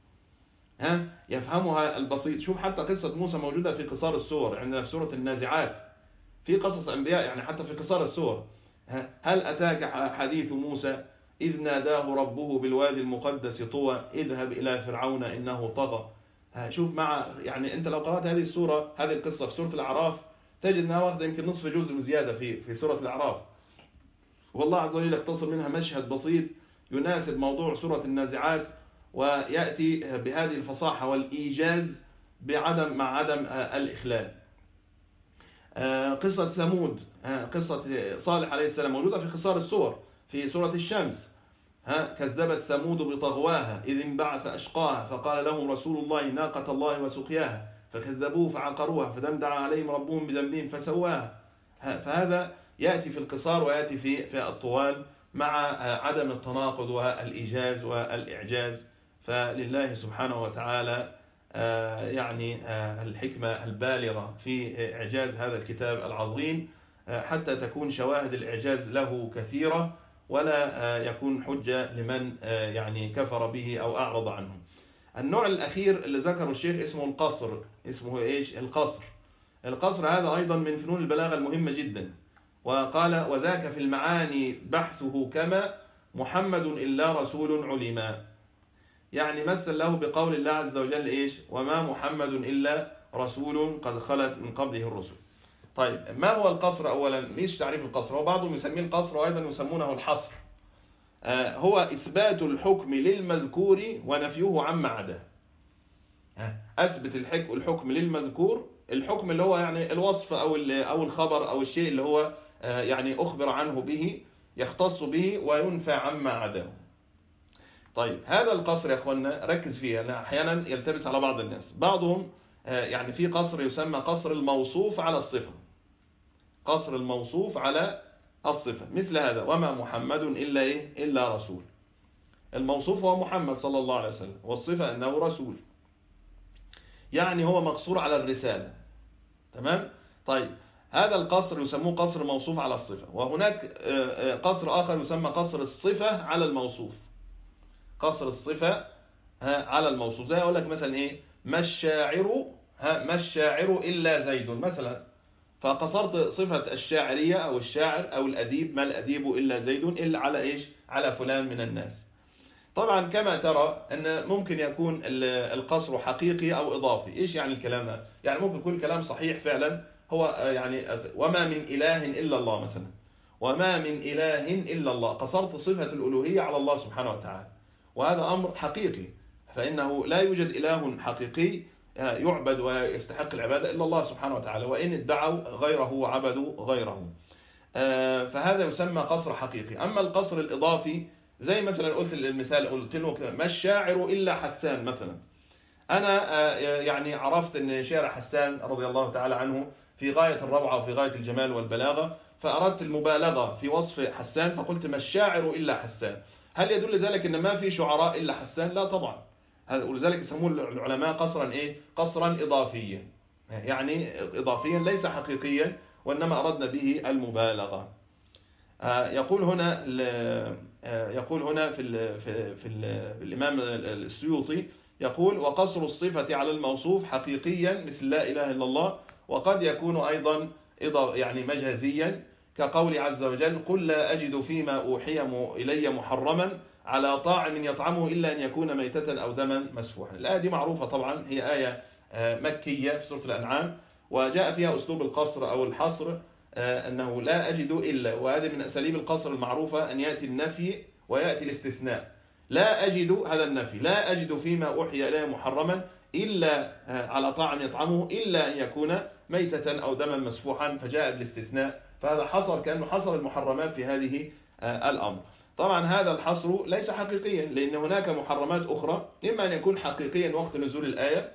ها يفهمها البسيط. شوف حتى قصة موسى موجودة في قصار السور، عندنا في سورة النازعات، في قصص أنبياء يعني حتى في قصار السور. هل أتاك حديث موسى إذ ناداه ربه بالوادي المقدس طوى اذهب إلى فرعون إنه طغى. شوف مع يعني أنت لو قرأت هذه السورة هذه القصة في سورة الأعراف تجد أنها واخدة يمكن نصف جزء وزيادة في في سورة الأعراف، والله عز وجل يقتصر منها مشهد بسيط يناسب موضوع سورة النازعات، ويأتي بهذه الفصاحة والإيجاز بعدم مع عدم الإخلال. قصة ثمود، قصة صالح عليه السلام موجودة في قصار السور في سورة الشمس. ها كذبت ثمود بطغواها إذ انبعث أشقاها فقال لهم رسول الله ناقة الله وسقياها فكذبوه فعقروها فدمدم عليهم ربهم بذنبهم فسواها. فهذا يأتي في القصار ويأتي في في الطوال مع عدم التناقض والإيجاز والإعجاز. فلله سبحانه وتعالى يعني الحكمة البالغة في إعجاز هذا الكتاب العظيم حتى تكون شواهد الإعجاز له كثيرة ولا يكون حجة لمن يعني كفر به أو أعرض عنه. النوع الأخير اللي ذكره الشيخ اسمه القصر. اسمه إيش؟ القصر. القصر هذا أيضا من فنون البلاغة المهمة جدا. وقال وذاك في المعاني بحثه كما محمد إلا رسول علما. يعني مثل له بقول الله عز وجل إيش؟ وما محمد إلا رسول قد خلت من قبله الرسل. طيب ما هو القصر أولا؟ مش تعريف القصر، هو بعضهم يسميه القصر وأيضا يسمونه الحصر. آه هو إثبات الحكم للمذكور ونفيه عما عداه. أثبت الحكم للمذكور، الحكم اللي هو يعني الوصف أو أو الخبر أو الشيء اللي هو آه يعني أخبر عنه به يختص به وينفى عما عداه. طيب هذا القصر يا أخوانا ركز فيه لأن أحيانا يلتبس على بعض الناس. بعضهم آه يعني في قصر يسمى قصر الموصوف على الصفة. قصر الموصوف على الصفة مثل هذا وما محمد إلا إيه؟ إلا رسول. الموصوف هو محمد صلى الله عليه وسلم والصفة أنه رسول، يعني هو مقصور على الرسالة. تمام؟ طيب هذا القصر يسموه قصر موصوف على الصفة. وهناك قصر آخر يسمى قصر الصفة على الموصوف. قصر الصفة على الموصوف زي أقول لك مثلا إيه؟ ما الشاعر ما الشاعر إلا زيد مثلا، فقصرت صفة الشاعرية أو الشاعر أو الأديب ما الأديب إلا زيد إلا على إيش؟ على فلان من الناس. طبعا كما ترى أن ممكن يكون القصر حقيقي أو إضافي. إيش يعني الكلام هذا؟ يعني ممكن يكون كلام صحيح فعلا هو يعني وما من إله إلا الله مثلا، وما من إله إلا الله، قصرت صفة الألوهية على الله سبحانه وتعالى، وهذا أمر حقيقي، فإنه لا يوجد إله حقيقي يعبد ويستحق العبادة إلا الله سبحانه وتعالى، وإن ادعوا غيره وعبدوا غيره، فهذا يسمى قصر حقيقي. أما القصر الإضافي زي مثلا قلت المثال، قلت له ما الشاعر إلا حسان مثلا، أنا يعني عرفت أن شعر حسان رضي الله تعالى عنه في غاية الروعة وفي غاية الجمال والبلاغة، فأردت المبالغة في وصف حسان فقلت ما الشاعر إلا حسان. هل يدل ذلك أن ما في شعراء إلا حسان؟ لا طبعا، ولذلك يسمون العلماء قصرا إيه؟ قصرا إضافيا، يعني إضافيا ليس حقيقيا، وإنما أردنا به المبالغة. يقول هنا يقول هنا في ال في في الإمام السيوطي يقول وقصر الصفة على الموصوف حقيقيا مثل لا إله إلا الله، وقد يكون أيضا يعني مجازيا كقول عز وجل قل لا أجد فيما أوحي إلي محرما على طاعم يطعمه إلا أن يكون ميتة أو دما مسفوحا. الآية دي معروفة طبعا، هي آية مكية في سورة الأنعام، وجاء فيها أسلوب القصر أو الحصر أنه لا أجد إلا، وهذا من أساليب القصر المعروفة أن يأتي النفي ويأتي الاستثناء. لا أجد هذا النفي، لا أجد فيما أوحي إليه محرما إلا على طاعم يطعمه إلا أن يكون ميتة أو دما مسفوحا، فجاء بالاستثناء، فهذا حصر كأنه حصر المحرمات في هذه الأمر. طبعا هذا الحصر ليس حقيقيا، لأن هناك محرمات أخرى إما أن يكون حقيقيا وقت نزول الآية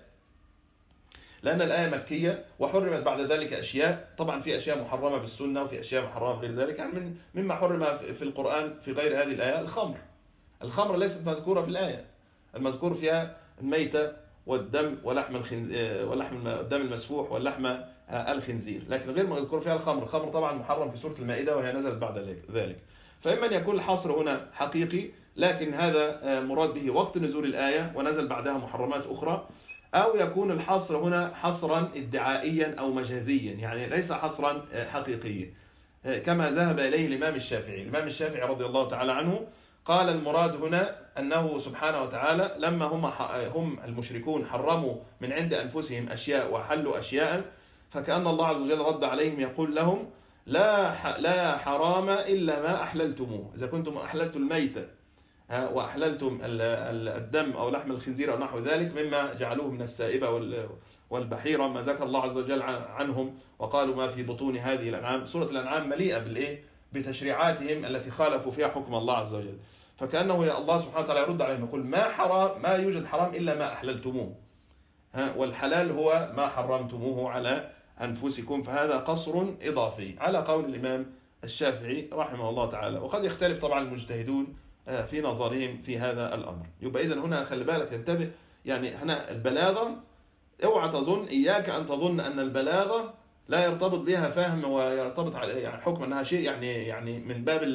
لأن الآية مكية وحرمت بعد ذلك أشياء، طبعا في أشياء محرمة بالسنة وفي أشياء محرمة غير ذلك، يعني من مما حرم في القرآن في غير هذه الآية الخمر. الخمر ليست مذكورة في الآية، المذكور فيها الميتة والدم ولحم الخنزير ولحم الدم المسفوح واللحم الخنزير، لكن غير مذكور فيها الخمر. الخمر طبعا محرم في سورة المائدة وهي نزلت بعد ذلك. فإما أن يكون الحصر هنا حقيقي لكن هذا مراد به وقت نزول الآية ونزل بعدها محرمات أخرى، أو يكون الحصر هنا حصرا ادعائيا أو مجازيا، يعني ليس حصرا حقيقيا كما ذهب إليه الإمام الشافعي. الإمام الشافعي رضي الله تعالى عنه قال المراد هنا أنه سبحانه وتعالى لما هم هم المشركون حرموا من عند أنفسهم أشياء وحلوا أشياء، فكأن الله عز وجل رد عليهم يقول لهم لا لا حرام إلا ما أحللتموه، إذا كنتم أحللتم الميتة وأحللتم الدم أو لحم الخنزير أو نحو ذلك مما جعلوه من السائبة والبحيرة ما ذكر الله عز وجل عنهم وقالوا ما في بطون هذه الأنعام. سورة الأنعام مليئة بالإيه؟ بتشريعاتهم التي خالفوا فيها حكم الله عز وجل، فكأنه الله سبحانه وتعالى يرد عليهم يقول ما حرام ما يوجد حرام إلا ما أحللتموه، والحلال هو ما حرمتموه على أنفسكم، فهذا قصر إضافي على قول الإمام الشافعي رحمه الله تعالى. وقد يختلف طبعا المجتهدون في نظرهم في هذا الأمر. يبقى إذن هنا خلي بالك انتبه، يعني هنا البلاغة اوعى تظن إياك أن تظن أن البلاغة لا يرتبط بها فهم ويرتبط يعني حكم أنها شيء يعني يعني من باب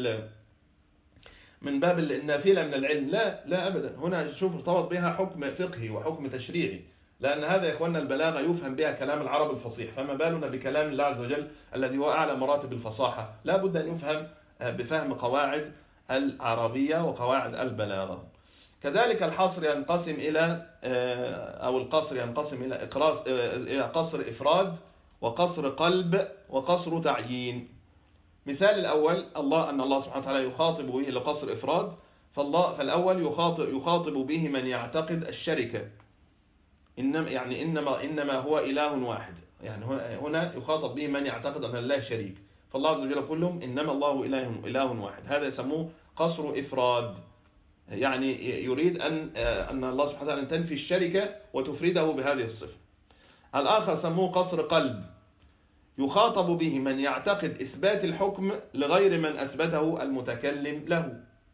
من باب النافلة من العلم، لا لا أبدا. هنا شوف ارتبط بها حكم فقهي وحكم تشريعي، لأن هذا يا إخواننا البلاغة يفهم بها كلام العرب الفصيح، فما بالنا بكلام الله عز وجل الذي هو أعلى مراتب الفصاحة، لا بد أن يفهم بفهم قواعد العربية وقواعد البلاغة. كذلك الحصر ينقسم إلى أو القصر ينقسم إلى إلى قصر إفراد وقصر قلب وقصر تعيين. مثال الأول الله أن الله سبحانه وتعالى يخاطب به لقصر إفراد، فالله فالأول يخاطب يخاطب به من يعتقد الشركة، إنما يعني إنما إنما هو إله واحد، يعني هنا يخاطب به من يعتقد أن الله شريك، فالله عز وجل يقول لهم إنما الله إله إله واحد، هذا يسموه قصر إفراد، يعني يريد أن أن الله سبحانه وتعالى تنفي الشركة وتفرده بهذه الصفة. الآخر سموه قصر قلب، يخاطب به من يعتقد إثبات الحكم لغير من أثبته المتكلم له.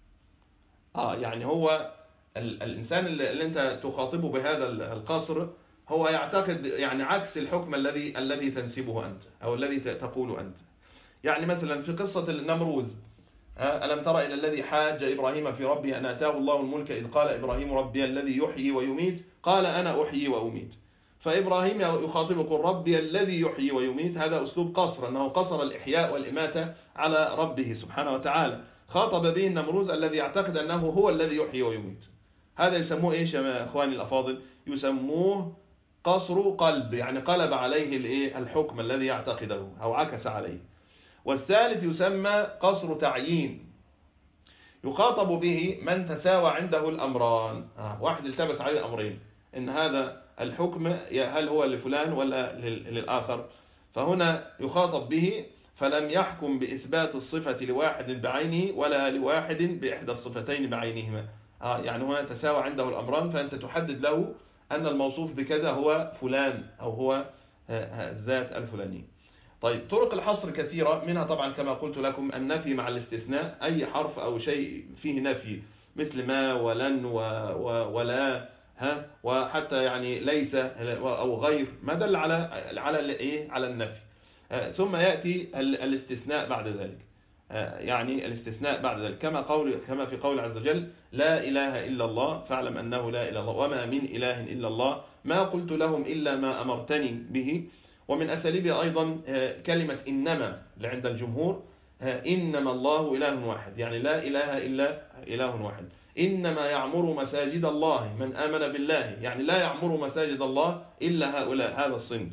آه يعني هو الإنسان اللي أنت تخاطبه بهذا القصر هو يعتقد يعني عكس الحكم الذي الذي تنسبه أنت أو الذي تقول أنت. يعني مثلا في قصة النمروذ، ألم تر إلى الذي حاج إبراهيم في ربه أن آتاه الله الملك إذ قال إبراهيم ربي الذي يحيي ويميت قال أنا أحيي وأميت، فإبراهيم يخاطب يقول ربي الذي يحيي ويميت، هذا أسلوب قصر، أنه قصر الإحياء والإماتة على ربه سبحانه وتعالى، خاطب به النمروذ الذي يعتقد أنه هو الذي يحيي ويميت. هذا يسموه إيش يا أخواني الأفاضل؟ يسموه قصر قلب، يعني قلب عليه الايه الحكم الذي يعتقده أو عكس عليه. والثالث يسمى قصر تعيين، يخاطب به من تساوى عنده الأمران. آه. واحد التبس عليه الأمرين، إن هذا الحكم هل هو لفلان ولا للآخر، فهنا يخاطب به فلم يحكم بإثبات الصفة لواحد بعينه ولا لواحد بإحدى الصفتين بعينهما. آه. يعني هنا تساوى عنده الأمران، فأنت تحدد له أن الموصوف بكذا هو فلان أو هو الذات الفلانية. طيب طرق الحصر كثيرة، منها طبعا كما قلت لكم النفي مع الاستثناء، أي حرف أو شيء فيه نفي مثل ما ولن و و ولا ها وحتى يعني ليس أو غير ما دل على على الايه على النفي. آه ثم يأتي الاستثناء بعد ذلك، آه يعني الاستثناء بعد ذلك كما قول كما في قول عز وجل لا إله إلا الله فاعلم أنه لا إله إلا الله وما من إله إلا الله ما قلت لهم إلا ما أمرتني به. ومن أساليبها أيضا كلمة إنما عند الجمهور، إنما الله إله واحد، يعني لا إله إلا إله واحد. إنما يعمر مساجد الله من آمن بالله، يعني لا يعمر مساجد الله إلا هؤلاء هذا الصنف.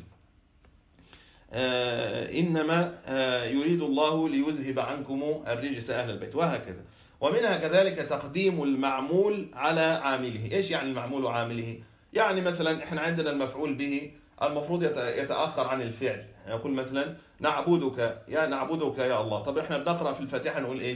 إنما يريد الله ليذهب عنكم الرجس أهل البيت، وهكذا. ومنها كذلك تقديم المعمول على عامله. إيش يعني المعمول وعامله؟ يعني مثلا إحنا عندنا المفعول به المفروض يتأخر عن الفعل، يقول مثلا نعبدك يا نعبدك يا الله. طب احنا بنقرأ في الفاتحة نقول ايش؟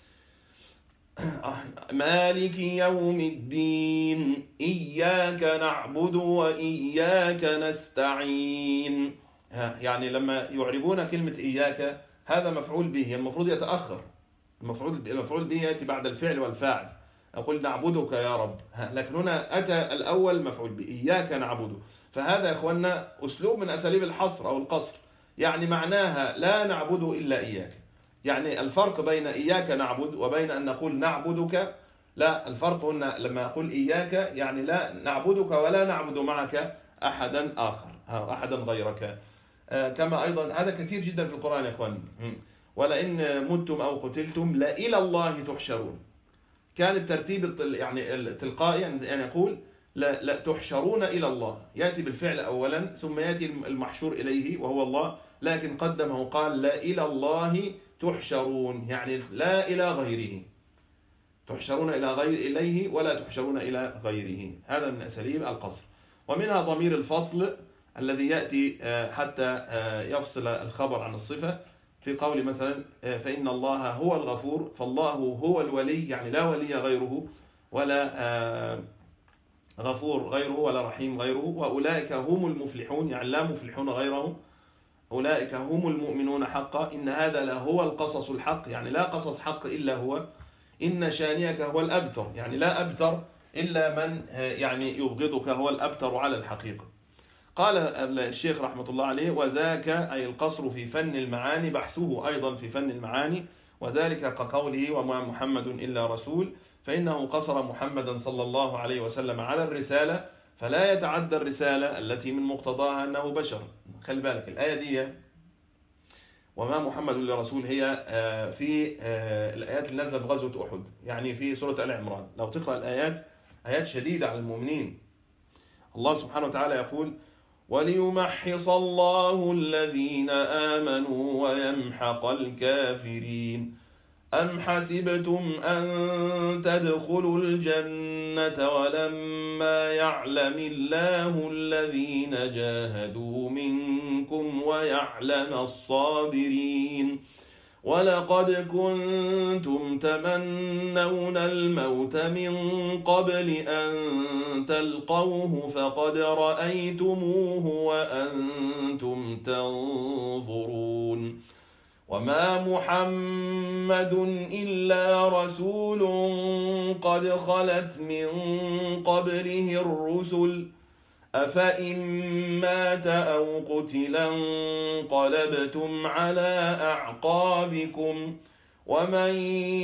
مالك يوم الدين إياك نعبد وإياك نستعين. يعني لما يعربون كلمة إياك هذا مفعول به المفروض يتأخر، المفعول المفعول به يأتي بعد الفعل والفاعل، أقول نعبدك يا رب، لكن هنا أتى الأول مفعول به إياك نعبد. فهذا يا أخوانا أسلوب من أساليب الحصر أو القصر، يعني معناها لا نعبد إلا إياك. يعني الفرق بين إياك نعبد وبين أن نقول نعبدك، لا الفرق هنا لما أقول إياك يعني لا نعبدك ولا نعبد معك أحدا آخر أو أحدا غيرك. كما أيضا هذا كثير جدا في القرآن يا أخوان، ولئن متم أو قتلتم لإلى الله تحشرون. كان الترتيب يعني التلقائي أن يقول لا, لا تحشرون إلى الله، يأتي بالفعل أولا ثم يأتي المحشور إليه وهو الله، لكن قدمه قال لا إلى الله تحشرون، يعني لا إلى غيره، تحشرون إلى غير إليه ولا تحشرون إلى غيره. هذا من أساليب القصر. ومنها ضمير الفصل الذي يأتي حتى يفصل الخبر عن الصفة، في قول مثلا فإن الله هو الغفور، فالله هو الولي، يعني لا ولي غيره ولا غفور غيره ولا رحيم غيره، وأولئك هم المفلحون، يعني لا مفلحون غيره، أولئك هم المؤمنون حقا، إن هذا لهو القصص الحق، يعني لا قصص حق إلا هو، إن شانئك هو الأبتر، يعني لا أبتر إلا من يعني يبغضك، هو الأبتر على الحقيقة. قال الشيخ رحمة الله عليه وذاك أي القصر في فن المعاني بحثه أيضا في فن المعاني، وذلك كقوله وما محمد إلا رسول، فإنه قصر محمدا صلى الله عليه وسلم على الرسالة، فلا يتعدى الرسالة التي من مقتضاها أنه بشر. خلي بالك الآية دي وما محمد إلا رسول هي في الآيات اللي نزلت في غزوة أحد، يعني في سورة آل عمران. لو تقرأ الآيات آيات شديدة على المؤمنين. الله سبحانه وتعالى يقول وليمحص الله الذين آمنوا ويمحق الكافرين أم حسبتم أن تدخلوا الجنة ولما يعلم الله الذين جاهدوا منكم ويعلم الصابرين ولقد كنتم تمنون الموت من قبل أن تلقوه فقد رأيتموه وأنتم تنظرون وما محمد إلا رسول قد خلت من قبله الرسل أفإن مات أو قتلا انقلبتم على أعقابكم ومن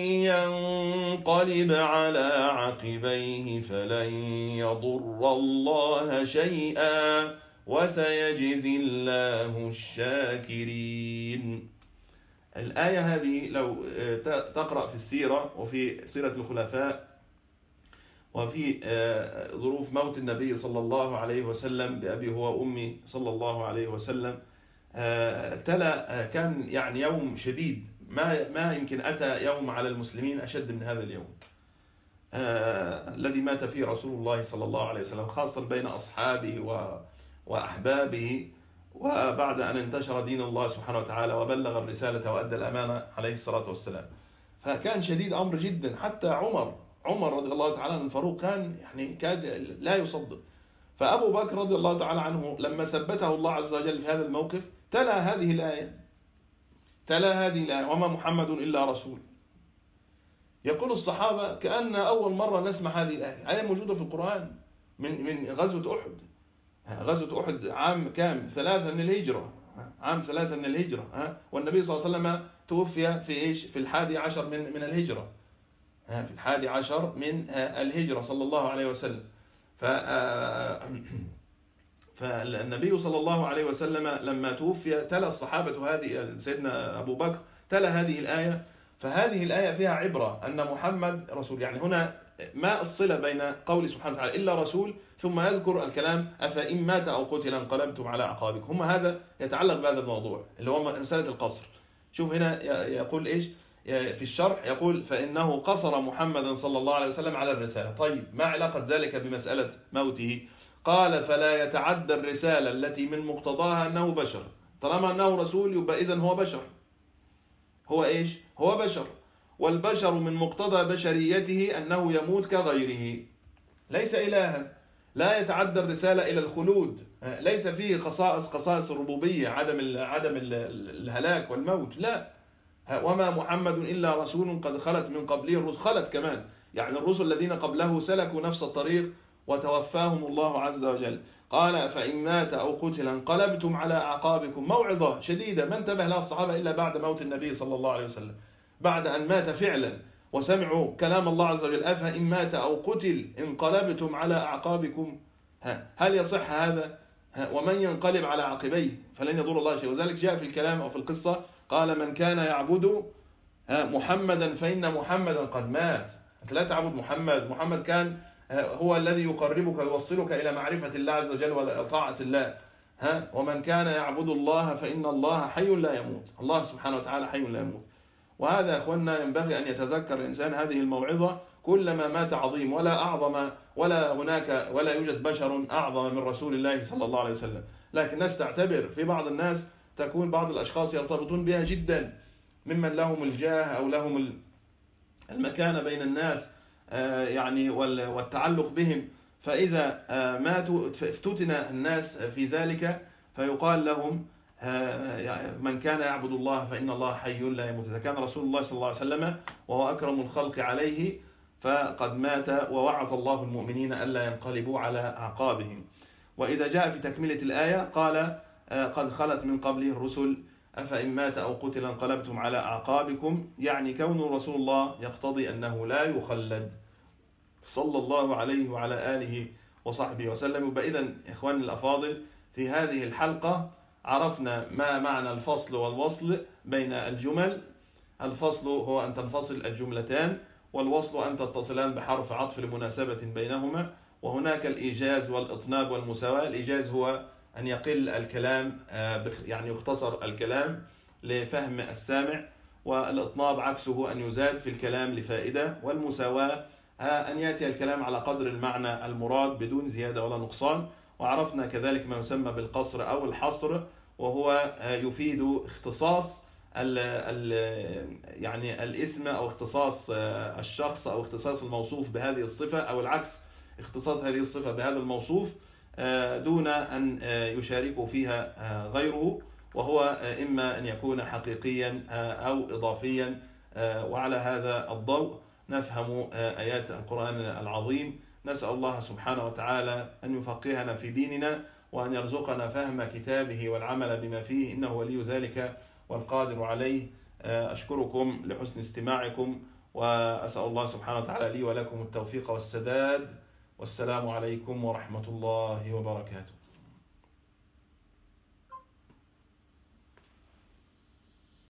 ينقلب على عقبيه فلن يضر الله شيئا وسيجزي الله الشاكرين. الآية هذه لو تقرأ في السيرة وفي سيرة الخلفاء وفي ظروف موت النبي صلى الله عليه وسلم بأبي هو أمي صلى الله عليه وسلم، تلا كان يعني يوم شديد، ما ما يمكن أتى يوم على المسلمين أشد من هذا اليوم الذي مات فيه رسول الله صلى الله عليه وسلم، خاصة بين أصحابه وأحبابه، وبعد أن انتشر دين الله سبحانه وتعالى وبلغ الرسالة وأدى الأمانة عليه الصلاة والسلام. فكان شديد أمر جدا، حتى عمر عمر رضي الله تعالى عنه الفاروق كان يعني كاد لا يصدق. فأبو بكر رضي الله تعالى عنه لما ثبته الله عز وجل في هذا الموقف تلا هذه الآية تلا هذه الآية وما محمد إلا رسول. يقول الصحابة كأن أول مرة نسمع هذه الآية، آية موجودة في القرآن من من غزوة أحد. غزوة أحد عام كام؟ ثلاثة من الهجرة، عام ثلاثة من الهجرة، والنبي صلى الله عليه وسلم توفي في إيش؟ في الحادي عشر من من الهجرة، في الحادي عشر من الهجرة صلى الله عليه وسلم. ف فالنبي صلى الله عليه وسلم لما توفي تلا الصحابة هذه، سيدنا أبو بكر تلا هذه الآية. فهذه الآية فيها عبرة أن محمد رسول، يعني هنا ما الصلة بين قول سبحانه وتعالى إلا رسول ثم يذكر الكلام أفإن مات أو قتل انقلبتم على أعقابكم. هم هذا يتعلق بهذا الموضوع اللي هو مسألة القصر. شوف هنا يقول إيش في الشرح، يقول فإنه قصر محمدا صلى الله عليه وسلم على الرسالة. طيب ما علاقة ذلك بمسألة موته؟ قال فلا يتعدى الرسالة التي من مقتضاها أنه بشر، طالما أنه رسول يبقى إذن هو بشر، هو إيش؟ هو بشر، والبشر من مقتضى بشريته أنه يموت كغيره، ليس إلها، لا يتعدى الرسالة إلى الخلود، ليس فيه خصائص خصائص الربوبية، عدم عدم الهلاك والموت، لا. وما محمد إلا رسول قد خلت من قبله الرسل، خلت كمان يعني الرسل الذين قبله سلكوا نفس الطريق وتوفاهم الله عز وجل. قال فإن مات أو قتل انقلبتم على أعقابكم، موعظة شديدة ما انتبه لها الصحابة إلا بعد موت النبي صلى الله عليه وسلم، بعد أن مات فعلا وسمعوا كلام الله عز وجل أفإن مات أو قتل انقلبتم على أعقابكم. هل يصح هذا؟ ومن ينقلب على عقبيه فلن يضر الله شيء. وذلك جاء في الكلام أو في القصة قال من كان يعبد محمدا فإن محمدا قد مات. أنت لا تعبد محمد، محمد كان هو الذي يقربك ويوصلك إلى معرفة الله عز وجل وطاعة الله. ها ومن كان يعبد الله فإن الله حي لا يموت، الله سبحانه وتعالى حي لا يموت. وهذا يا أخوانا ينبغي أن يتذكر الإنسان هذه الموعظة كلما مات عظيم، ولا أعظم ولا هناك ولا يوجد بشر أعظم من رسول الله صلى الله عليه وسلم. لكن الناس تعتبر، في بعض الناس تكون بعض الأشخاص يرتبطون بها جدا ممن لهم الجاه أو لهم المكانة بين الناس يعني والتعلق بهم، فإذا ماتوا افتتن الناس في ذلك فيقال لهم من كان يعبد الله فإن الله حي لا يموت. إذا كان رسول الله صلى الله عليه وسلم وهو أكرم الخلق عليه فقد مات ووعظ الله المؤمنين ألا ينقلبوا على أعقابهم. وإذا جاء في تكملة الآية قال قد خلت من قبله الرسل أفإن مات أو قتل انقلبتم على أعقابكم، يعني كون رسول الله يقتضي أنه لا يخلد صلى الله عليه وعلى آله وصحبه وسلم. فإذا إخواني الأفاضل في هذه الحلقة عرفنا ما معنى الفصل والوصل بين الجمل. الفصل هو أن تنفصل الجملتان، والوصل أن تتصلان بحرف عطف لمناسبة بينهما. وهناك الإيجاز والإطناب والمساواة. الإيجاز هو أن يقل الكلام يعني يختصر الكلام لفهم السامع، والإطناب عكسه أن يزاد في الكلام لفائدة، والمساواة أن يأتي الكلام على قدر المعنى المراد بدون زيادة ولا نقصان. وعرفنا كذلك ما يسمى بالقصر أو الحصر، وهو يفيد اختصاص ال ال يعني الاسم أو اختصاص الشخص أو اختصاص الموصوف بهذه الصفة، أو العكس اختصاص هذه الصفة بهذا الموصوف دون أن يشاركه فيها غيره، وهو إما أن يكون حقيقيا أو إضافيا. وعلى هذا الضوء نفهم آيات القرآن العظيم. نسأل الله سبحانه وتعالى أن يفقهنا في ديننا وأن يرزقنا فهم كتابه والعمل بما فيه، إنه ولي ذلك والقادر عليه. أشكركم لحسن استماعكم، وأسأل الله سبحانه وتعالى لي ولكم التوفيق والسداد. والسلام عليكم ورحمة الله وبركاته.